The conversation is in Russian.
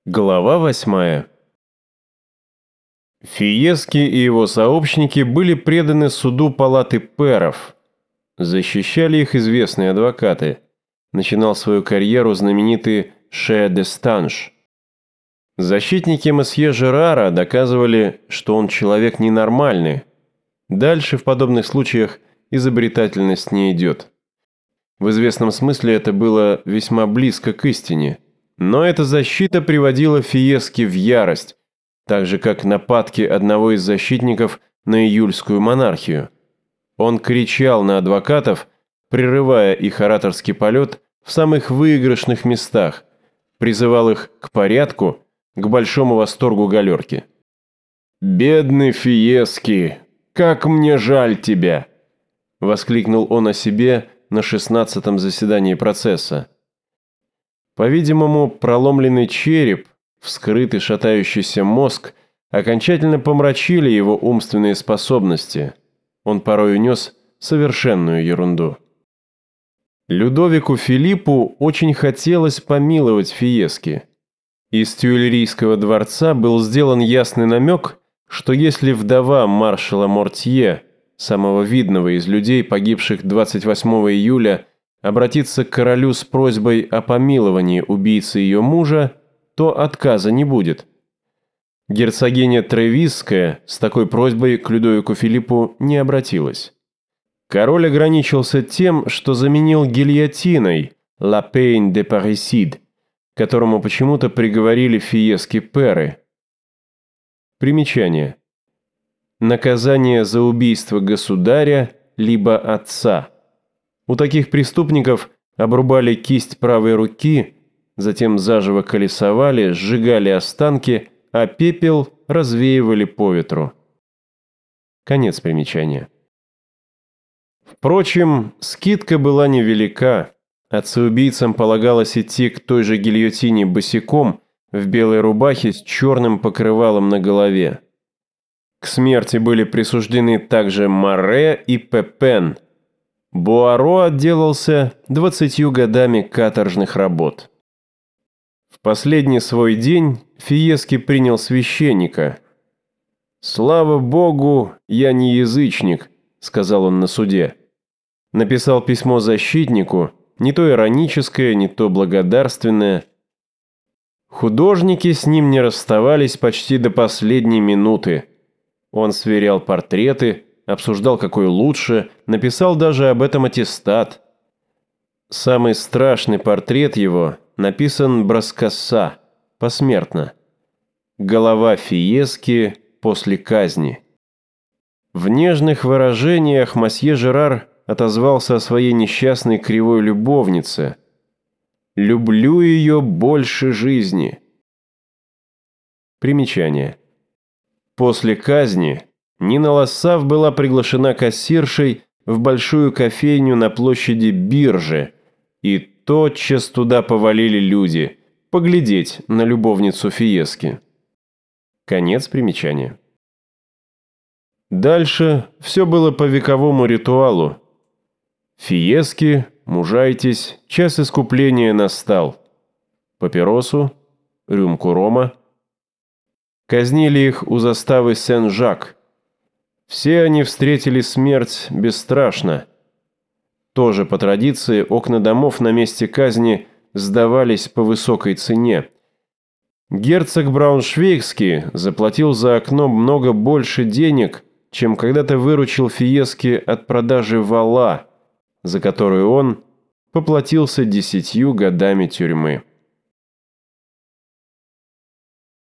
Глава 8. Фиески и его сообщники были преданы суду палаты пэров. Защищали их известные адвокаты. Начинал свою карьеру знаменитый Ше де Станж. Защитники месье Жерара доказывали, что он человек ненормальный. Дальше в подобных случаях изобретательность не идет. В известном смысле это было весьма близко к истине. Но эта защита приводила Фиески в ярость, так же как нападки одного из защитников на июльскую монархию. Он кричал на адвокатов, прерывая их ораторский полет в самых выигрышных местах, призывал их к порядку, к большому восторгу галерки. «Бедный Фиески, как мне жаль тебя!» – воскликнул он о себе на 16-м заседании процесса. По-видимому, проломленный череп, вскрытый шатающийся мозг окончательно помрачили его умственные способности. Он порой нес совершенную ерунду. Людовику Филиппу очень хотелось помиловать Фиески. Из Тюильрийского дворца был сделан ясный намек, что если вдова маршала Мортье, самого видного из людей, погибших 28 июля, обратиться к королю с просьбой о помиловании убийцы ее мужа, то отказа не будет. Герцогиня Тревисская с такой просьбой к Людовику Филиппу не обратилась. Король ограничился тем, что заменил гильотиной «la peine de parricide», которому почему-то приговорили Фиески пэры. Примечание. Наказание за убийство государя либо отца. У таких преступников обрубали кисть правой руки, затем заживо колесовали, сжигали останки, а пепел развеивали по ветру. Конец примечания. Впрочем, скидка была невелика. Отцеубийцам полагалось идти к той же гильотине босиком, в белой рубахе с черным покрывалом на голове. К смерти были присуждены также Море и Пепен. Буаро отделался 20 годами каторжных работ. В последний свой день Фиески принял священника. «Слава Богу, я не язычник», — сказал он на суде. Написал письмо защитнику, не то ироническое, не то благодарственное. Художники с ним не расставались почти до последней минуты. Он сверял портреты, обсуждал, какой лучше, написал даже об этом аттестат. Самый страшный портрет его написан Браскасса, посмертно. Голова Фиески после казни. В нежных выражениях мосье Жерар отозвался о своей несчастной кривой любовнице. «Люблю ее больше жизни». Примечание. После казни Нина Лассав была приглашена кассиршей в большую кофейню на площади Биржи, и тотчас туда повалили люди поглядеть на любовницу Фиески. Конец примечания. Дальше все было по вековому ритуалу. Фиески, мужайтесь, час искупления настал. Папиросу, рюмку рома. Казнили их у заставы Сен-Жак. Все они встретили смерть бесстрашно. Тоже по традиции окна домов на месте казни сдавались по высокой цене. Герцог Брауншвейгский заплатил за окно много больше денег, чем когда-то выручил Фиески от продажи вала, за которую он поплатился 10 годами тюрьмы.